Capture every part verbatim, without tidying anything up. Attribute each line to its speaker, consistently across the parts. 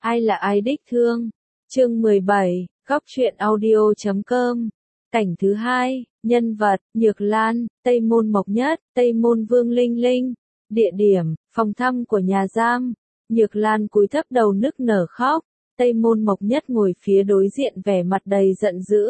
Speaker 1: Ai là ai đích thương? Chương mười bảy, góc truyện audio chấm com. Cảnh thứ hai, nhân vật, Nhược Lan, Tây Môn Mộc Nhất, Tây Môn Vương Linh Linh. Địa điểm, phòng thăm của nhà giam. Nhược Lan cúi thấp đầu nức nở khóc. Tây Môn Mộc Nhất ngồi phía đối diện vẻ mặt đầy giận dữ.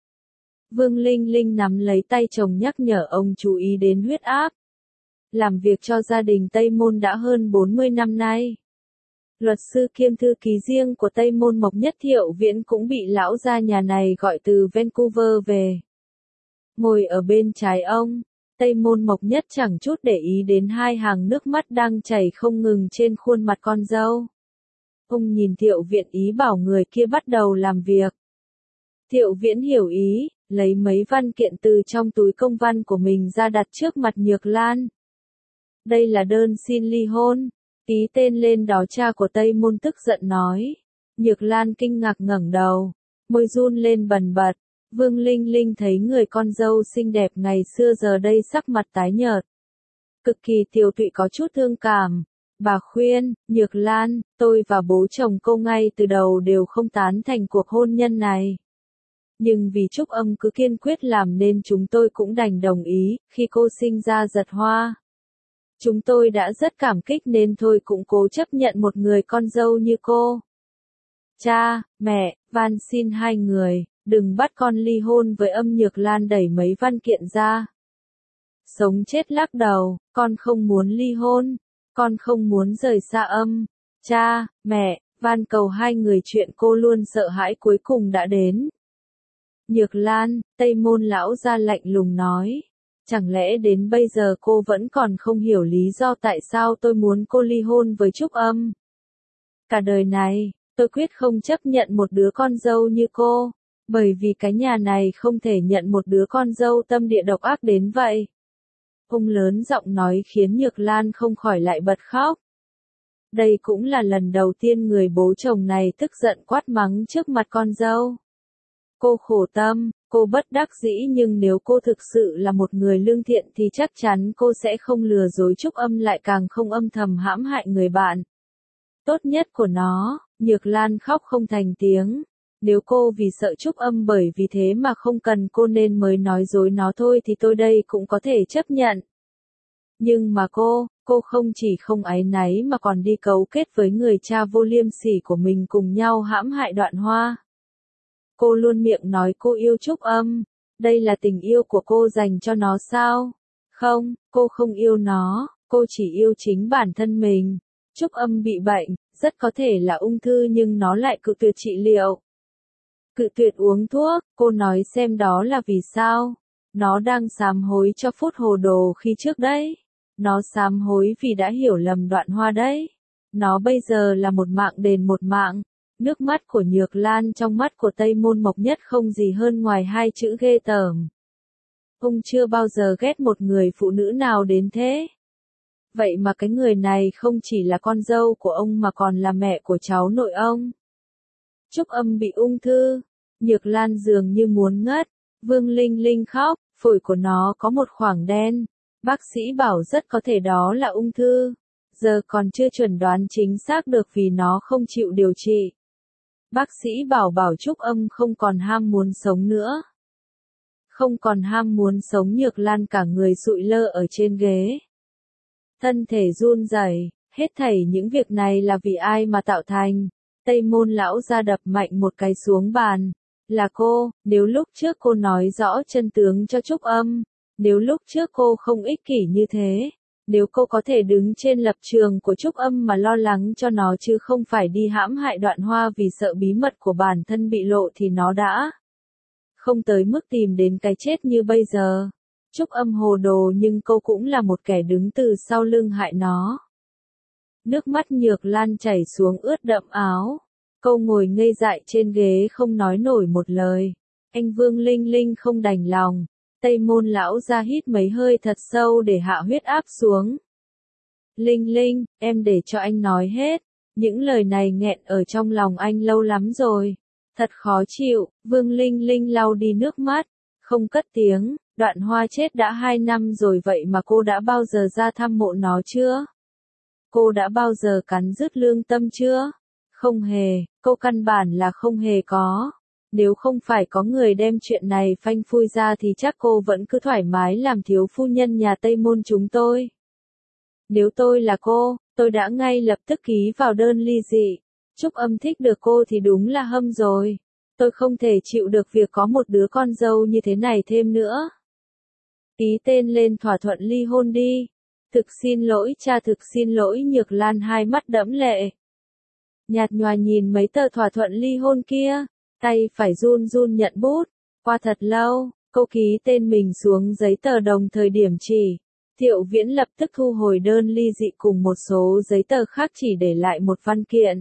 Speaker 1: Vương Linh Linh nắm lấy tay chồng nhắc nhở ông chú ý đến huyết áp. Làm việc cho gia đình Tây Môn đã hơn bốn mươi năm nay. Luật sư kiêm thư ký riêng của Tây Môn Mộc Nhất Thiệu Viễn cũng bị lão gia nhà này gọi từ Vancouver về. Ngồi ở bên trái ông, Tây Môn Mộc Nhất chẳng chút để ý đến hai hàng nước mắt đang chảy không ngừng trên khuôn mặt con dâu. Ông nhìn Thiệu Viễn ý bảo người kia bắt đầu làm việc. Thiệu Viễn hiểu ý, lấy mấy văn kiện từ trong túi công văn của mình ra đặt trước mặt Nhược Lan. Đây là đơn xin ly hôn. Ký tên lên đó, cha của Tây Môn tức giận nói. Nhược Lan kinh ngạc ngẩng đầu, môi run lên bần bật. Vương Linh Linh thấy người con dâu xinh đẹp ngày xưa giờ đây sắc mặt tái nhợt. Cực kỳ tiều tụy có chút thương cảm. Bà khuyên, Nhược Lan, tôi và bố chồng cô ngay từ đầu đều không tán thành cuộc hôn nhân này. Nhưng vì Trúc Âm cứ kiên quyết làm nên chúng tôi cũng đành đồng ý, khi cô sinh ra Giật Hoa. Chúng tôi đã rất cảm kích nên thôi cũng cố chấp nhận một người con dâu như cô. Cha, mẹ, van xin hai người, đừng bắt con ly hôn với Âm. Nhược Lan đẩy mấy văn kiện ra. Sống chết lắc đầu, con không muốn ly hôn, con không muốn rời xa Âm. Cha, mẹ, van cầu hai người, chuyện cô luôn sợ hãi cuối cùng đã đến. Nhược Lan, Tây Môn lão gia lạnh lùng nói. Chẳng lẽ đến bây giờ cô vẫn còn không hiểu lý do tại sao tôi muốn cô ly hôn với Trúc Âm? Cả đời này, tôi quyết không chấp nhận một đứa con dâu như cô, bởi vì cái nhà này không thể nhận một đứa con dâu tâm địa độc ác đến vậy. Ông lớn giọng nói khiến Nhược Lan không khỏi lại bật khóc. Đây cũng là lần đầu tiên người bố chồng này tức giận quát mắng trước mặt con dâu. Cô khổ tâm, cô bất đắc dĩ, nhưng nếu cô thực sự là một người lương thiện thì chắc chắn cô sẽ không lừa dối Trúc Âm, lại càng không âm thầm hãm hại người bạn tốt nhất của nó. Nhược Lan khóc không thành tiếng. Nếu cô vì sợ Trúc Âm bởi vì thế mà không cần cô nên mới nói dối nó thôi thì tôi đây cũng có thể chấp nhận. Nhưng mà cô, cô không chỉ không áy náy mà còn đi cấu kết với người cha vô liêm sỉ của mình cùng nhau hãm hại Đoạn Hoa. Cô luôn miệng nói cô yêu Trúc Âm, đây là tình yêu của cô dành cho nó sao? Không, cô không yêu nó, cô chỉ yêu chính bản thân mình. Trúc Âm bị bệnh, rất có thể là ung thư, nhưng nó lại cự tuyệt trị liệu. Cự tuyệt uống thuốc, cô nói xem đó là vì sao? Nó đang sám hối cho phút hồ đồ khi trước đấy. Nó sám hối vì đã hiểu lầm Đoạn Hoa đấy. Nó bây giờ là một mạng đền một mạng. Nước mắt của Nhược Lan trong mắt của Tây Môn Mộc Nhất không gì hơn ngoài hai chữ ghê tởm. Ông chưa bao giờ ghét một người phụ nữ nào đến thế. Vậy mà cái người này không chỉ là con dâu của ông mà còn là mẹ của cháu nội ông. Trúc Âm bị ung thư. Nhược Lan dường như muốn ngất. Vương Linh Linh khóc, phổi của nó có một khoảng đen. Bác sĩ bảo rất có thể đó là ung thư. Giờ còn chưa chuẩn đoán chính xác được vì nó không chịu điều trị. Bác sĩ bảo bảo Trúc Âm không còn ham muốn sống nữa. Không còn ham muốn sống. Nhược Lan cả người sụi lơ ở trên ghế. Thân thể run rẩy, hết thảy những việc này là vì ai mà tạo thành? Tây Môn lão gia đập mạnh một cái xuống bàn. Là cô, nếu lúc trước cô nói rõ chân tướng cho Trúc Âm, nếu lúc trước cô không ích kỷ như thế, nếu cô có thể đứng trên lập trường của Trúc Âm mà lo lắng cho nó chứ không phải đi hãm hại Đoạn Hoa vì sợ bí mật của bản thân bị lộ thì nó đã không tới mức tìm đến cái chết như bây giờ. Trúc Âm hồ đồ nhưng cô cũng là một kẻ đứng từ sau lưng hại nó. Nước mắt Nhược Lan chảy xuống ướt đẫm áo. Cô ngồi ngây dại trên ghế không nói nổi một lời. Anh Vương Linh Linh không đành lòng. Tây Môn lão ra hít mấy hơi thật sâu để hạ huyết áp xuống. Linh Linh, em để cho anh nói hết. Những lời này nghẹn ở trong lòng anh lâu lắm rồi. Thật khó chịu. Vương Linh Linh lau đi nước mắt. Không cất tiếng. Đoạn Hoa chết đã hai năm rồi, vậy mà cô đã bao giờ ra thăm mộ nó chưa? Cô đã bao giờ cắn rứt lương tâm chưa? Không hề, cô căn bản là không hề có. Nếu không phải có người đem chuyện này phanh phui ra thì chắc cô vẫn cứ thoải mái làm thiếu phu nhân nhà Tây Môn chúng tôi. Nếu tôi là cô, tôi đã ngay lập tức ký vào đơn ly dị. Trúc Âm thích được cô thì đúng là hâm rồi. Tôi không thể chịu được việc có một đứa con dâu như thế này thêm nữa. Ký tên lên thỏa thuận ly hôn đi. Thực xin lỗi cha, thực xin lỗi. Nhược Lan hai mắt đẫm lệ. Nhạt nhòa nhìn mấy tờ thỏa thuận ly hôn kia, tay phải run run nhận bút. Qua thật lâu, cô ký tên mình xuống giấy tờ đồng thời điểm chỉ. Thiệu Viễn lập tức thu hồi đơn ly dị cùng một số giấy tờ khác, chỉ để lại một văn kiện.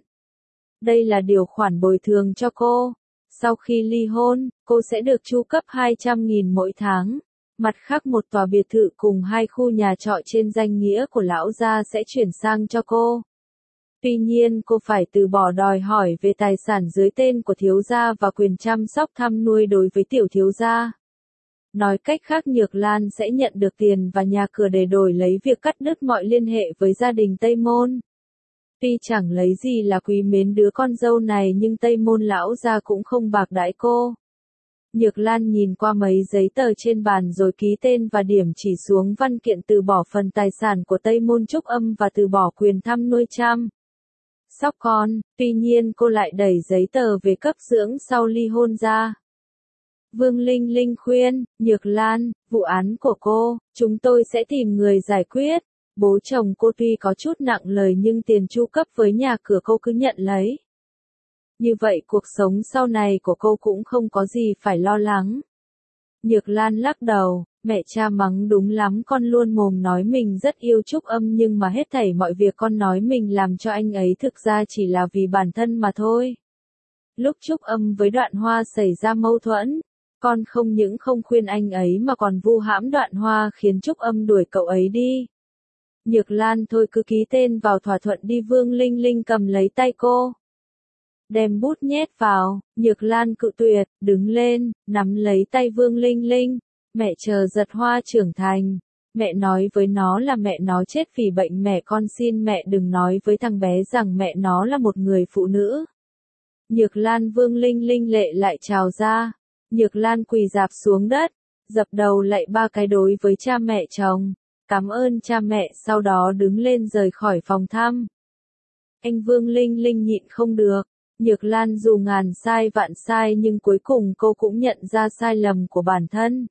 Speaker 1: Đây là điều khoản bồi thường cho cô. Sau khi ly hôn, cô sẽ được chu cấp hai trăm nghìn mỗi tháng. Mặt khác một tòa biệt thự cùng hai khu nhà trọ trên danh nghĩa của lão gia sẽ chuyển sang cho cô. Tuy nhiên cô phải từ bỏ đòi hỏi về tài sản dưới tên của thiếu gia và quyền chăm sóc thăm nuôi đối với tiểu thiếu gia. Nói cách khác, Nhược Lan sẽ nhận được tiền và nhà cửa để đổi lấy việc cắt đứt mọi liên hệ với gia đình Tây Môn. Tuy chẳng lấy gì là quý mến đứa con dâu này nhưng Tây Môn lão gia cũng không bạc đãi cô. Nhược Lan nhìn qua mấy giấy tờ trên bàn rồi ký tên và điểm chỉ xuống văn kiện từ bỏ phần tài sản của Tây Môn Trúc Âm và từ bỏ quyền thăm nuôi chăm sóc con. Tuy nhiên cô lại đẩy giấy tờ về cấp dưỡng sau ly hôn ra. Vương Linh Linh khuyên, Nhược Lan, vụ án của cô, chúng tôi sẽ tìm người giải quyết. Bố chồng cô tuy có chút nặng lời nhưng tiền chu cấp với nhà cửa cô cứ nhận lấy. Như vậy cuộc sống sau này của cô cũng không có gì phải lo lắng. Nhược Lan lắc đầu, mẹ cha mắng đúng lắm, con luôn mồm nói mình rất yêu Trúc Âm nhưng mà hết thảy mọi việc con nói mình làm cho anh ấy thực ra chỉ là vì bản thân mà thôi. Lúc Trúc Âm với Đoạn Hoa xảy ra mâu thuẫn, con không những không khuyên anh ấy mà còn vu hãm Đoạn Hoa khiến Trúc Âm đuổi cậu ấy đi. Nhược Lan thôi cứ ký tên vào thỏa thuận đi. Vương Linh Linh cầm lấy tay cô, đem bút nhét vào. Nhược Lan cự tuyệt, đứng lên, nắm lấy tay Vương Linh Linh. Mẹ chờ Giật Hoa trưởng thành. Mẹ nói với nó là mẹ nó chết vì bệnh, mẹ con xin mẹ đừng nói với thằng bé rằng mẹ nó là một người phụ nữ. Nhược Lan, Vương Linh Linh lệ lại trào ra. Nhược Lan quỳ rạp xuống đất, dập đầu lạy ba cái đối với cha mẹ chồng. Cảm ơn cha mẹ, sau đó đứng lên rời khỏi phòng thăm. Anh Vương Linh Linh nhịn không được. Nhược Lan dù ngàn sai vạn sai nhưng cuối cùng cô cũng nhận ra sai lầm của bản thân.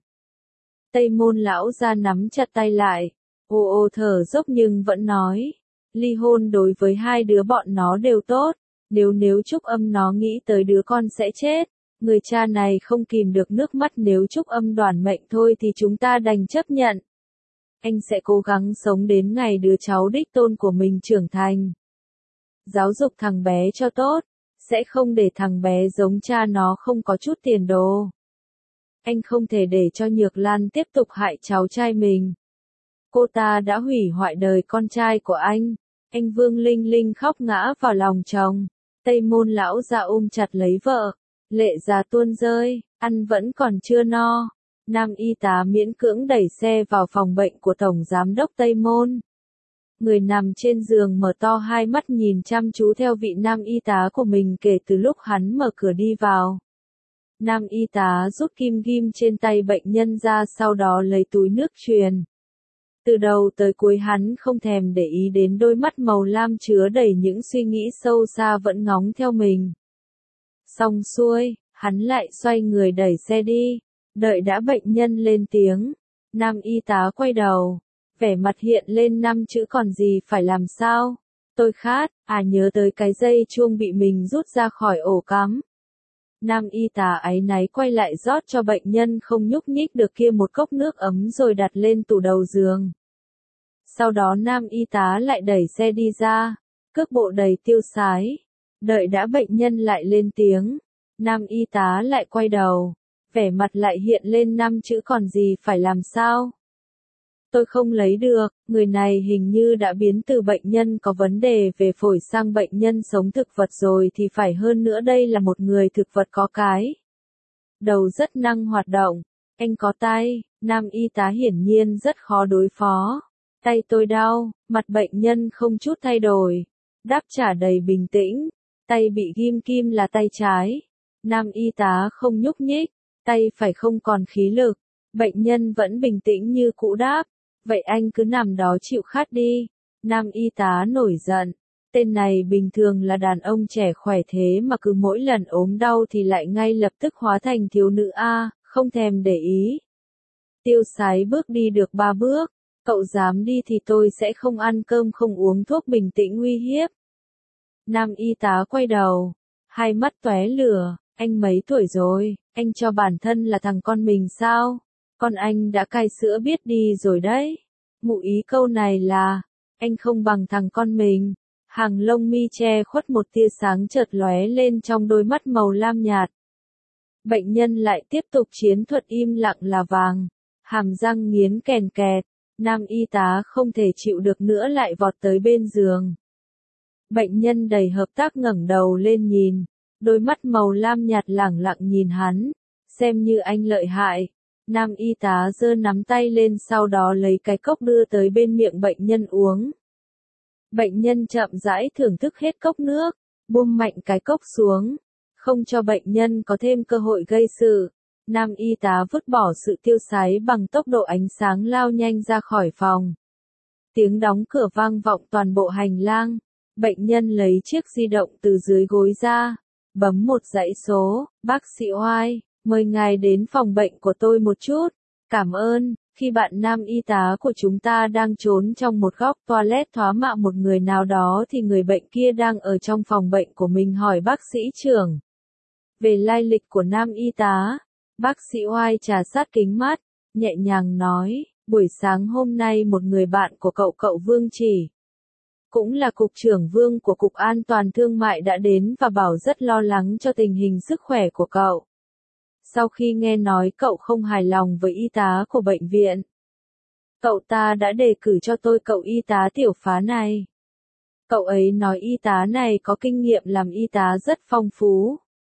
Speaker 1: Tây Môn lão gia nắm chặt tay lại, ồ ồ thở dốc nhưng vẫn nói. Ly hôn đối với hai đứa bọn nó đều tốt. Nếu nếu Trúc Âm nó nghĩ tới đứa con sẽ chết. Người cha này không kìm được nước mắt, nếu Trúc Âm đoản mệnh thôi thì chúng ta đành chấp nhận. Anh sẽ cố gắng sống đến ngày đứa cháu đích tôn của mình trưởng thành. Giáo dục thằng bé cho tốt, sẽ không để thằng bé giống cha nó không có chút tiền đồ. Anh không thể để cho Nhược Lan tiếp tục hại cháu trai mình. Cô ta đã hủy hoại đời con trai của anh. Anh Vương Linh Linh khóc ngã vào lòng chồng. Tây Môn lão gia ôm chặt lấy vợ. Lệ giá tuôn rơi, ăn vẫn còn chưa no. Nam y tá miễn cưỡng đẩy xe vào phòng bệnh của Tổng Giám đốc Tây Môn. Người nằm trên giường mở to hai mắt nhìn chăm chú theo vị nam y tá của mình kể từ lúc hắn mở cửa đi vào. Nam y tá rút kim ghim trên tay bệnh nhân ra, sau đó lấy túi nước truyền. Từ đầu tới cuối hắn không thèm để ý đến đôi mắt màu lam chứa đầy những suy nghĩ sâu xa vẫn ngóng theo mình. Xong xuôi, hắn lại xoay người đẩy xe đi. Đợi đã bệnh nhân lên tiếng, nam y tá quay đầu, vẻ mặt hiện lên năm chữ còn gì phải làm sao. Tôi khát, à nhớ tới cái dây chuông bị mình rút ra khỏi ổ cắm. Nam y tá áy náy quay lại rót cho bệnh nhân không nhúc nhích được kia một cốc nước ấm rồi đặt lên tủ đầu giường. Sau đó nam y tá lại đẩy xe đi ra, cước bộ đầy tiêu sái. Đợi đã bệnh nhân lại lên tiếng, nam y tá lại quay đầu, vẻ mặt lại hiện lên năm chữ còn gì phải làm sao. Tôi không lấy được, người này hình như đã biến từ bệnh nhân có vấn đề về phổi sang bệnh nhân sống thực vật rồi thì phải, hơn nữa đây là một người thực vật có cái đầu rất năng hoạt động. Anh có tay, nam y tá hiển nhiên rất khó đối phó. Tay tôi đau, mặt bệnh nhân không chút thay đổi, đáp trả đầy bình tĩnh. tay bị ghim kim là tay trái. Nam y tá không nhúc nhích, tay phải không còn khí lực. Bệnh nhân vẫn bình tĩnh như cũ đáp, vậy anh cứ nằm đó chịu khát đi. Nam y tá nổi giận, tên này bình thường là đàn ông trẻ khỏe thế mà cứ mỗi lần ốm đau thì lại ngay lập tức hóa thành thiếu nữ A, không thèm để ý. Tiêu Sái bước đi được ba bước, cậu dám đi thì tôi sẽ không ăn cơm không uống thuốc, bình tĩnh uy hiếp. Nam y tá quay đầu, hai mắt tóe lửa, anh mấy tuổi rồi, anh cho bản thân là thằng con mình sao? Con anh đã cai sữa biết đi rồi đấy. Ngụ ý câu này là, anh không bằng thằng con mình. Hàng lông mi che khuất một tia sáng chợt lóe lên trong đôi mắt màu lam nhạt. Bệnh nhân lại tiếp tục chiến thuật im lặng là vàng, hàm răng nghiến kèn kẹt, nam y tá không thể chịu được nữa lại vọt tới bên giường. Bệnh nhân đầy hợp tác ngẩng đầu lên nhìn, đôi mắt màu lam nhạt lẳng lặng nhìn hắn, xem như anh lợi hại. Nam y tá giơ nắm tay lên sau đó lấy cái cốc đưa tới bên miệng bệnh nhân uống. Bệnh nhân chậm rãi thưởng thức hết cốc nước, buông mạnh cái cốc xuống, không cho bệnh nhân có thêm cơ hội gây sự. Nam y tá vứt bỏ sự tiêu sái bằng tốc độ ánh sáng lao nhanh ra khỏi phòng. Tiếng đóng cửa vang vọng toàn bộ hành lang. Bệnh nhân lấy chiếc di động từ dưới gối ra, bấm một dãy số, bác sĩ Oai, mời ngài đến phòng bệnh của tôi một chút. Cảm ơn. Khi bạn nam y tá của chúng ta đang trốn trong một góc toilet thoá mạ một người nào đó thì người bệnh kia đang ở trong phòng bệnh của mình hỏi bác sĩ trưởng về lai lịch của nam y tá. Bác sĩ Oai trà sát kính mắt, nhẹ nhàng nói, buổi sáng hôm nay một người bạn của cậu cậu Vương Chỉ, cũng là cục trưởng Vương của Cục An toàn Thương mại đã đến và bảo rất lo lắng cho tình hình sức khỏe của cậu. Sau khi nghe nói cậu không hài lòng với y tá của bệnh viện, cậu ta đã đề cử cho tôi cậu y tá Tiểu Phá này. Cậu ấy nói y tá này có kinh nghiệm làm y tá rất phong phú,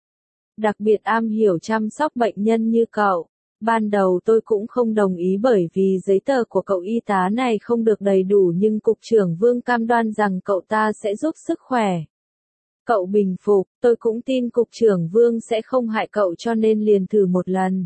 Speaker 1: đặc biệt am hiểu chăm sóc bệnh nhân như cậu. Ban đầu tôi cũng không đồng ý bởi vì giấy tờ của cậu y tá này không được đầy đủ, nhưng Cục trưởng Vương cam đoan rằng cậu ta sẽ giúp sức khỏe cậu bình phục. Tôi cũng tin Cục trưởng Vương sẽ không hại cậu cho nên liền thử một lần,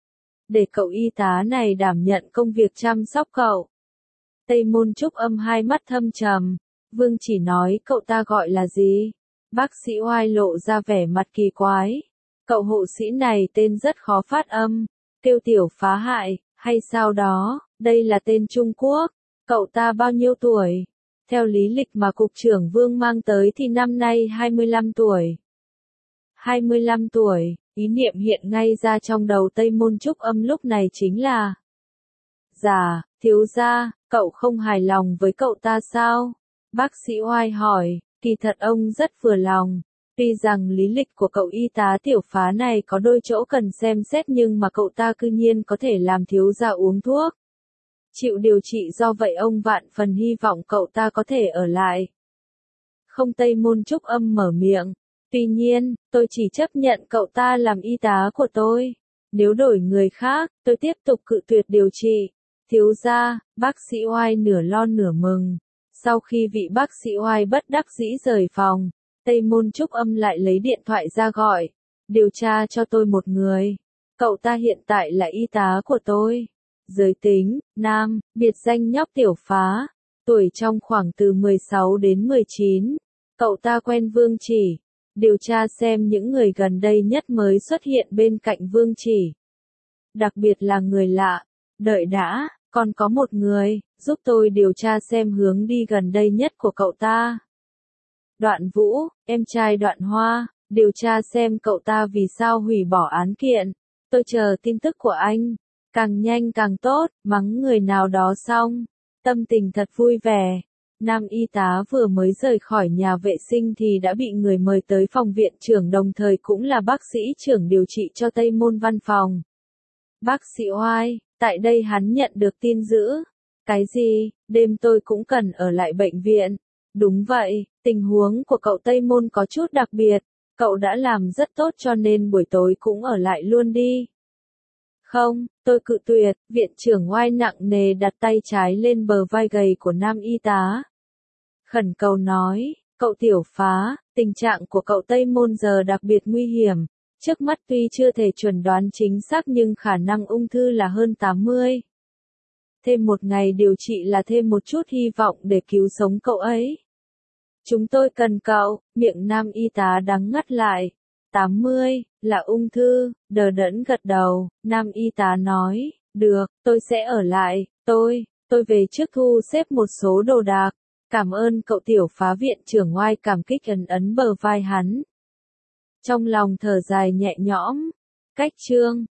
Speaker 1: để cậu y tá này đảm nhận công việc chăm sóc cậu. Tây Môn Trúc Âm hai mắt thâm trầm. Vương Chỉ nói cậu ta gọi là gì? Bác sĩ Oai lộ ra vẻ mặt kỳ quái. Cậu hộ sĩ này tên rất khó phát âm, kêu Tiểu Phá Hại, hay sao đó, đây là tên Trung Quốc. Cậu ta bao nhiêu tuổi? Theo lý lịch mà Cục trưởng Vương mang tới thì năm nay hai mươi lăm tuổi. hai mươi lăm tuổi, ý niệm hiện ngay ra trong đầu Tây Môn Trúc Âm lúc này chính là: Dạ, thiếu gia, cậu không hài lòng với cậu ta sao? Bác sĩ Oai hỏi, kỳ thật ông rất vừa lòng. Tuy rằng lý lịch của cậu y tá Tiểu Phá này có đôi chỗ cần xem xét nhưng mà cậu ta cư nhiên có thể làm thiếu gia uống thuốc, chịu điều trị, do vậy ông vạn phần hy vọng cậu ta có thể ở lại. Không, Tây Môn Trúc Âm mở miệng. Tuy nhiên, tôi chỉ chấp nhận cậu ta làm y tá của tôi. Nếu đổi người khác, tôi tiếp tục cự tuyệt điều trị. Thiếu gia, bác sĩ Oai nửa lo nửa mừng. Sau khi vị bác sĩ Oai bất đắc dĩ rời phòng, Tây Môn Trúc Âm lại lấy điện thoại ra gọi. Điều tra cho tôi một người. Cậu ta hiện tại là y tá của tôi. Giới tính, nam, biệt danh nhóc Tiểu Phá. Tuổi trong khoảng từ mười sáu đến mười chín. Cậu ta quen Vương Chỉ. Điều tra xem những người gần đây nhất mới xuất hiện bên cạnh Vương Chỉ, đặc biệt là người lạ. Đợi đã, còn có một người, giúp tôi điều tra xem hướng đi gần đây nhất của cậu ta. Đoạn Vũ, em trai Đoạn Hoa, điều tra xem cậu ta vì sao hủy bỏ án kiện. Tôi chờ tin tức của anh, càng nhanh càng tốt. Mắng người nào đó xong, tâm tình thật vui vẻ. Nam y tá vừa mới rời khỏi nhà vệ sinh thì đã bị người mời tới phòng viện trưởng, đồng thời cũng là bác sĩ trưởng điều trị cho Tây Môn văn phòng. Bác sĩ Oai, tại đây hắn nhận được tin dữ. Cái gì? Đêm tôi cũng cần ở lại bệnh viện. Đúng vậy, tình huống của cậu Tây Môn có chút đặc biệt. Cậu đã làm rất tốt cho nên buổi tối cũng ở lại luôn đi. Không, tôi cự tuyệt. Viện trưởng Oai nặng nề đặt tay trái lên bờ vai gầy của nam y tá, khẩn cầu nói, cậu Tiểu Phá, Tình trạng của cậu Tây Môn giờ đặc biệt nguy hiểm. Trước mắt tuy chưa thể chuẩn đoán chính xác nhưng khả năng ung thư là hơn tám mươi. Thêm một ngày điều trị là thêm một chút hy vọng để cứu sống cậu ấy. Chúng tôi cần cậu, miệng nam y tá đắng ngắt lại. tám mươi, là ung thư, đờ đẫn gật đầu, nam y tá nói, được, tôi sẽ ở lại, tôi, tôi về trước thu xếp một số đồ đạc. Cảm ơn cậu tiểu phá viện trưởng oai cảm kích ấn ấn bờ vai hắn. Trong lòng thở dài nhẹ nhõm, cách chương.